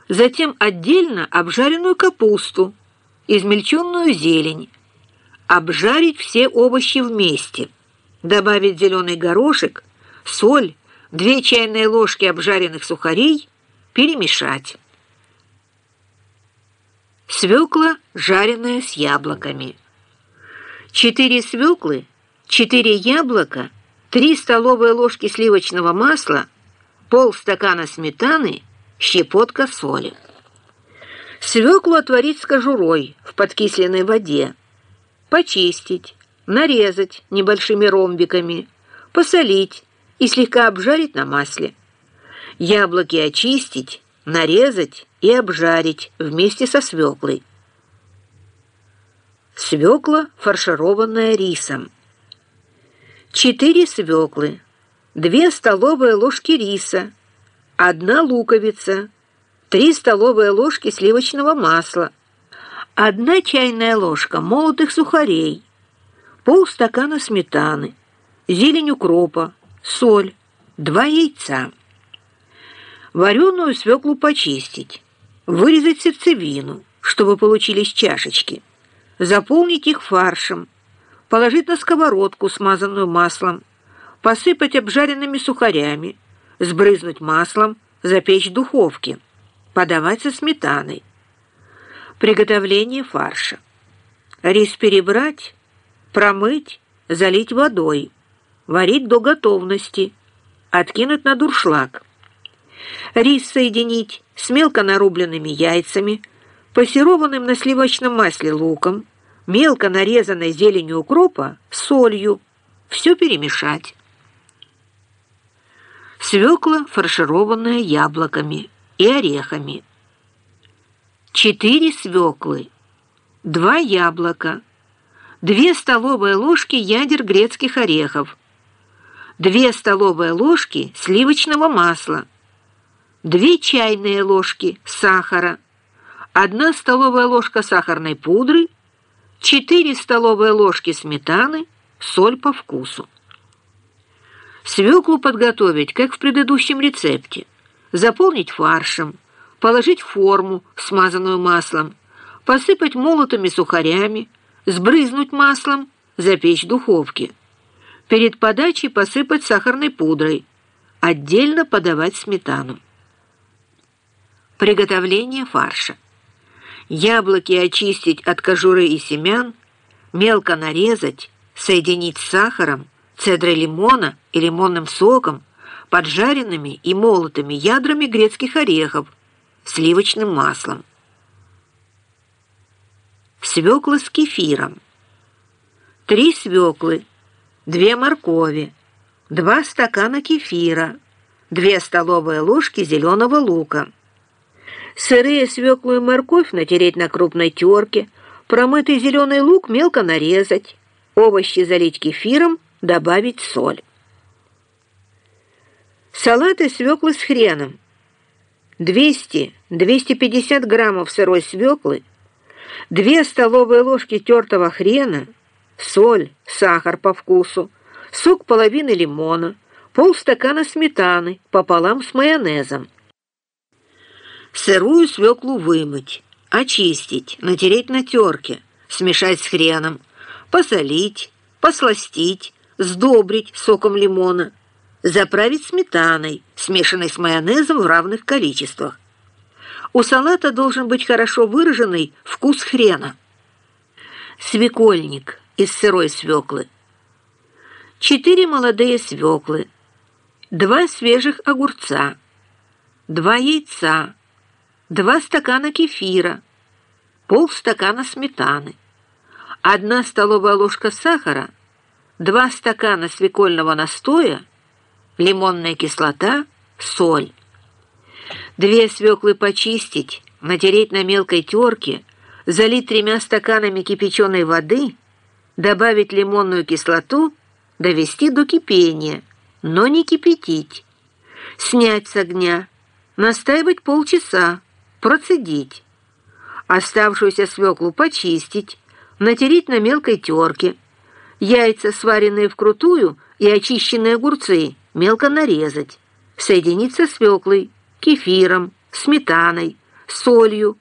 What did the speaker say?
Затем отдельно обжаренную капусту, измельченную зелень. Обжарить все овощи вместе. Добавить зеленый горошек, соль, 2 чайные ложки обжаренных сухарей, перемешать. Свекла, жареная с яблоками. 4 свеклы, 4 яблока, 3 столовые ложки сливочного масла, полстакана сметаны, щепотка соли. Свеклу отварить с кожурой в подкисленной воде. Почистить, нарезать небольшими ромбиками, посолить и слегка обжарить на масле. Яблоки очистить, нарезать и обжарить вместе со свеклой. Свекла, фаршированная рисом. 4 свеклы, 2 столовые ложки риса, 1 луковица, 3 столовые ложки сливочного масла, 1 чайная ложка молотых сухарей, полстакана сметаны, зелень укропа, соль, 2 яйца. Вареную свеклу почистить, вырезать сердцевину, чтобы получились чашечки, заполнить их фаршем, положить на сковородку, смазанную маслом, посыпать обжаренными сухарями, сбрызнуть маслом, запечь в духовке, подавать со сметаной. Приготовление фарша. Рис перебрать, промыть, залить водой, варить до готовности, откинуть на дуршлаг. Рис соединить с мелко нарубленными яйцами, пассерованным на сливочном масле луком, мелко нарезанной зеленью укропа, солью. Все перемешать. Свекла, фаршированная яблоками и орехами. 4 свеклы, 2 яблока, 2 столовые ложки ядер грецких орехов, 2 столовые ложки сливочного масла, 2 чайные ложки сахара, 1 столовая ложка сахарной пудры, 4 столовые ложки сметаны, соль по вкусу. Свеклу подготовить, как в предыдущем рецепте. Заполнить фаршем, положить в форму, смазанную маслом, посыпать молотыми сухарями, сбрызнуть маслом, запечь в духовке. Перед подачей посыпать сахарной пудрой, отдельно подавать сметану. Приготовление фарша. Яблоки очистить от кожуры и семян, мелко нарезать, соединить с сахаром, цедрой лимона и лимонным соком, поджаренными и молотыми ядрами грецких орехов, сливочным маслом. Свекла с кефиром. 3 свеклы, 2 моркови, 2 стакана кефира, 2 столовые ложки зеленого лука. Сырые свеклу и морковь натереть на крупной терке, промытый зеленый лук мелко нарезать, овощи залить кефиром, добавить соль. Салат из свеклы с хреном. 200-250 граммов сырой свеклы, 2 столовые ложки тертого хрена, соль, сахар по вкусу, сок половины лимона, полстакана сметаны пополам с майонезом. Сырую свеклу вымыть, очистить, натереть на терке, смешать с хреном, посолить, посластить, сдобрить соком лимона, заправить сметаной, смешанной с майонезом в равных количествах. У салата должен быть хорошо выраженный вкус хрена. Свекольник из сырой свеклы. 4 молодые свеклы, 2 свежих огурца, 2 яйца, 2 стакана кефира, полстакана сметаны, 1 столовая ложка сахара, 2 стакана свекольного настоя, лимонная кислота, соль. 2 свеклы почистить, натереть на мелкой терке, залить 3 стаканами кипяченой воды, добавить лимонную кислоту, довести до кипения, но не кипятить, снять с огня, настаивать полчаса, процедить. Оставшуюся свеклу почистить, натереть на мелкой терке, яйца, сваренные вкрутую, и очищенные огурцы мелко нарезать, соединить со свеклой, кефиром, сметаной, солью,